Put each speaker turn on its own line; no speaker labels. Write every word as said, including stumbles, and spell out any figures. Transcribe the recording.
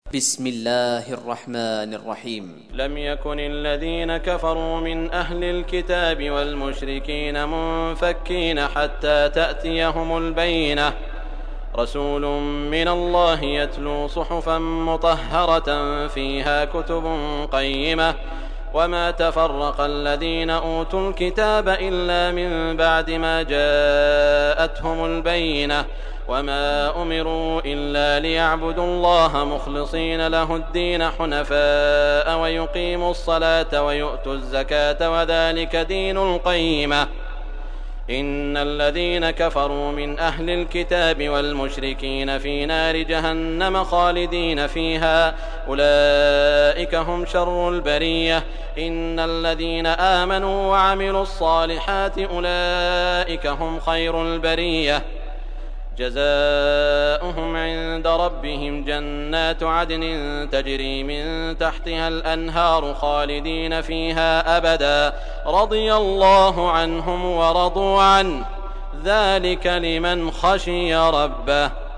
بسم الله الرحمن الرحيم.
لم يكن الذين كفروا من أهل الكتاب والمشركين منفكين حتى تأتيهم البينة، رسول من الله يتلو صحفا مطهرة فيها كتب قيمة، وما تفرق الذين أوتوا الكتاب إلا من بعد ما جاءتهم البينة، وما أمروا إلا ليعبدوا الله مخلصين له الدين حنفاء ويقيموا الصلاة ويؤتوا الزكاة وذلك دين القيمة. إن الذين كفروا من أهل الكتاب والمشركين في نار جهنم خالدين فيها أولئك هم شر البرية. إن الذين آمنوا وعملوا الصالحات أولئك هم خير البرية، جزاؤهم عند ربهم جنات عدن تجري من تحتها الأنهار خالدين فيها أبدا، رضي الله عنهم ورضوا عنه، ذلك لمن خشي ربه.